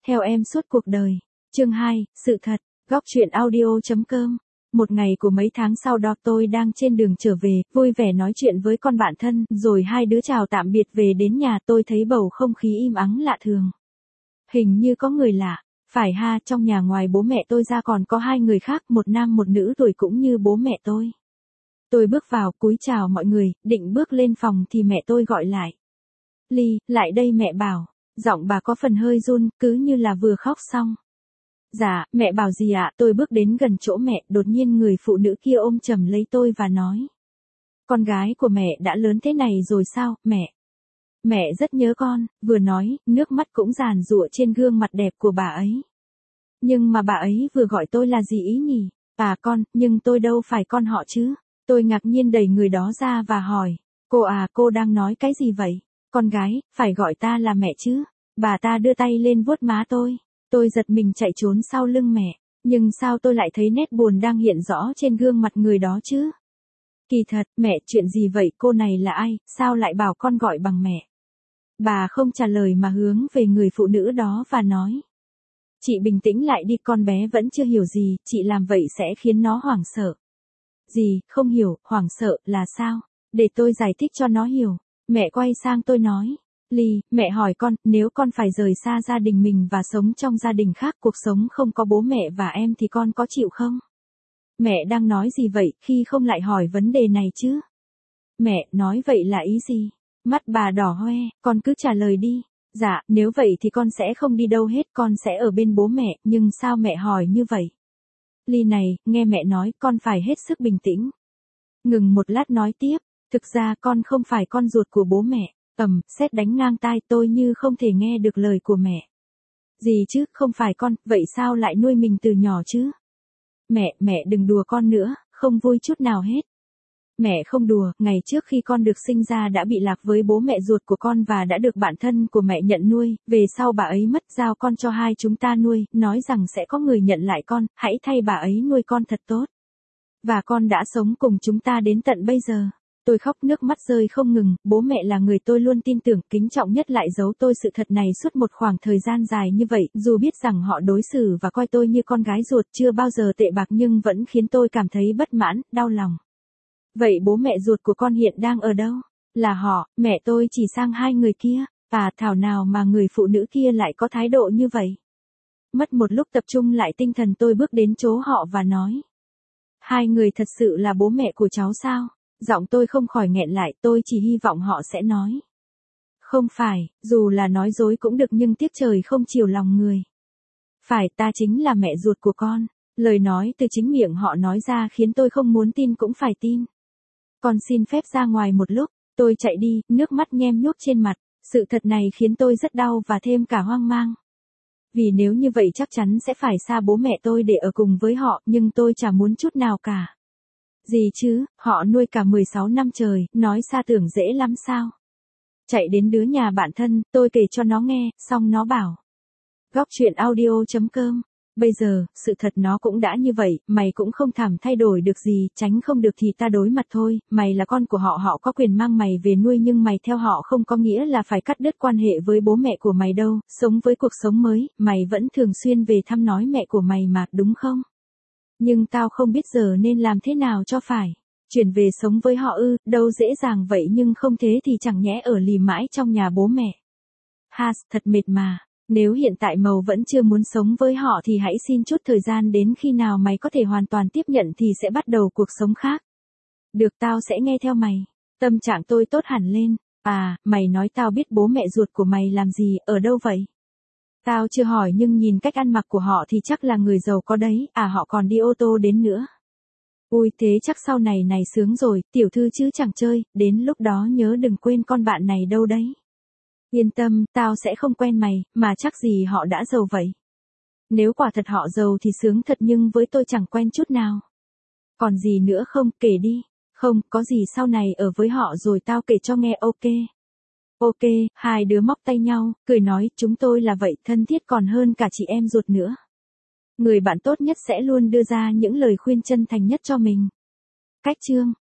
Theo em suốt cuộc đời. Chương 2, sự thật. Góc truyện audio.com. Một ngày của mấy tháng sau đó tôi đang trên đường trở về, vui vẻ nói chuyện với con bạn thân, rồi hai đứa chào tạm biệt về đến nhà tôi thấy bầu không khí im ắng lạ thường. Hình như có người lạ. Phải ha, trong nhà ngoài bố mẹ tôi ra còn có hai người khác, một nam một nữ tuổi cũng như bố mẹ tôi. Tôi bước vào, cúi chào mọi người, định bước lên phòng thì mẹ tôi gọi lại. Ly, lại đây mẹ bảo. Giọng bà có phần hơi run, cứ như là vừa khóc xong. Dạ, mẹ bảo gì ạ? Tôi bước đến gần chỗ mẹ, đột nhiên người phụ nữ kia ôm chầm lấy tôi và nói. Con gái của mẹ đã lớn thế này rồi sao, mẹ? Mẹ rất nhớ con, vừa nói, nước mắt cũng giàn giụa trên gương mặt đẹp của bà ấy. Nhưng mà bà ấy vừa gọi tôi là gì ý nhỉ? À con, nhưng tôi đâu phải con họ chứ? Tôi ngạc nhiên đẩy người đó ra và hỏi. Cô à, cô đang nói cái gì vậy? Con gái, phải gọi ta là mẹ chứ? Bà ta đưa tay lên vuốt má tôi. Tôi giật mình chạy trốn sau lưng mẹ. Nhưng sao tôi lại thấy nét buồn đang hiện rõ trên gương mặt người đó chứ? Kỳ thật, mẹ, chuyện gì vậy? Cô này là ai? Sao lại bảo con gọi bằng mẹ? Bà không trả lời mà hướng về người phụ nữ đó và nói. Chị bình tĩnh lại đi, con bé vẫn chưa hiểu gì, chị làm vậy sẽ khiến nó hoảng sợ. Gì, không hiểu, hoảng sợ, là sao? Để tôi giải thích cho nó hiểu. Mẹ quay sang tôi nói. Ly, mẹ hỏi con, nếu con phải rời xa gia đình mình và sống trong gia đình khác, cuộc sống không có bố mẹ và em thì con có chịu không? Mẹ đang nói gì vậy, khi không lại hỏi vấn đề này chứ? Mẹ, nói vậy là ý gì? Mắt bà đỏ hoe, con cứ trả lời đi. Dạ, nếu vậy thì con sẽ không đi đâu hết, con sẽ ở bên bố mẹ, nhưng sao mẹ hỏi như vậy? Ly này, nghe mẹ nói, con phải hết sức bình tĩnh. Ngừng một lát nói tiếp, thực ra con không phải con ruột của bố mẹ. Sét đánh ngang tai tôi như không thể nghe được lời của mẹ. Gì chứ, không phải con, vậy sao lại nuôi mình từ nhỏ chứ? Mẹ đừng đùa con nữa, không vui chút nào hết. Mẹ không đùa, ngày trước khi con được sinh ra đã bị lạc với bố mẹ ruột của con và đã được bạn thân của mẹ nhận nuôi, về sau bà ấy mất giao con cho hai chúng ta nuôi, nói rằng sẽ có người nhận lại con, hãy thay bà ấy nuôi con thật tốt. Và con đã sống cùng chúng ta đến tận bây giờ. Tôi khóc nước mắt rơi không ngừng, bố mẹ là người tôi luôn tin tưởng, kính trọng nhất lại giấu tôi sự thật này suốt một khoảng thời gian dài như vậy, dù biết rằng họ đối xử và coi tôi như con gái ruột chưa bao giờ tệ bạc nhưng vẫn khiến tôi cảm thấy bất mãn, đau lòng. Vậy bố mẹ ruột của con hiện đang ở đâu? Là họ, mẹ tôi chỉ sang hai người kia, thảo nào mà người phụ nữ kia lại có thái độ như vậy. Mất một lúc tập trung lại tinh thần tôi bước đến chỗ họ và nói. Hai người thật sự là bố mẹ của cháu sao? Giọng tôi không khỏi nghẹn lại, tôi chỉ hy vọng họ sẽ nói. Không phải, dù là nói dối cũng được nhưng tiếc trời không chiều lòng người. Phải, ta chính là mẹ ruột của con. Lời nói từ chính miệng họ nói ra khiến tôi không muốn tin cũng phải tin. Con xin phép ra ngoài một lúc, tôi chạy đi, nước mắt nhem nhuốc trên mặt. Sự thật này khiến tôi rất đau và thêm cả hoang mang. Vì nếu như vậy chắc chắn sẽ phải xa bố mẹ tôi để ở cùng với họ, nhưng tôi chả muốn chút nào cả. Gì chứ, họ nuôi cả 16 năm trời, nói xa tưởng dễ lắm sao. Chạy đến đứa nhà bạn thân, tôi kể cho nó nghe, xong nó bảo. Góc truyện audio.com. Bây giờ, sự thật nó cũng đã như vậy, mày cũng không thảm thay đổi được gì, tránh không được thì ta đối mặt thôi, mày là con của họ, họ có quyền mang mày về nuôi nhưng mày theo họ không có nghĩa là phải cắt đứt quan hệ với bố mẹ của mày đâu, sống với cuộc sống mới, mày vẫn thường xuyên về thăm nói mẹ của mày mà, đúng không? Nhưng tao không biết giờ nên làm thế nào cho phải. Chuyển về sống với họ ư, đâu dễ dàng vậy nhưng không thế thì chẳng nhẽ ở lì mãi trong nhà bố mẹ. Thật mệt mà. Nếu hiện tại mày vẫn chưa muốn sống với họ thì hãy xin chút thời gian đến khi nào mày có thể hoàn toàn tiếp nhận thì sẽ bắt đầu cuộc sống khác. Được, tao sẽ nghe theo mày. Tâm trạng tôi tốt hẳn lên. Mày nói tao biết bố mẹ ruột của mày làm gì, ở đâu vậy? Tao chưa hỏi nhưng nhìn cách ăn mặc của họ thì chắc là người giàu có đấy, họ còn đi ô tô đến nữa. Ui thế chắc sau này sướng rồi, tiểu thư chứ chẳng chơi, đến lúc đó nhớ đừng quên con bạn này đâu đấy. Yên tâm, tao sẽ không quen mày, mà chắc gì họ đã giàu vậy. Nếu quả thật họ giàu thì sướng thật nhưng với tôi chẳng quen chút nào. Còn gì nữa không, kể đi. Không, có gì sau này ở với họ rồi tao kể cho nghe, ok. Ok, hai đứa móc tay nhau, cười nói, chúng tôi là vậy, thân thiết còn hơn cả chị em ruột nữa. Người bạn tốt nhất sẽ luôn đưa ra những lời khuyên chân thành nhất cho mình. Cách chương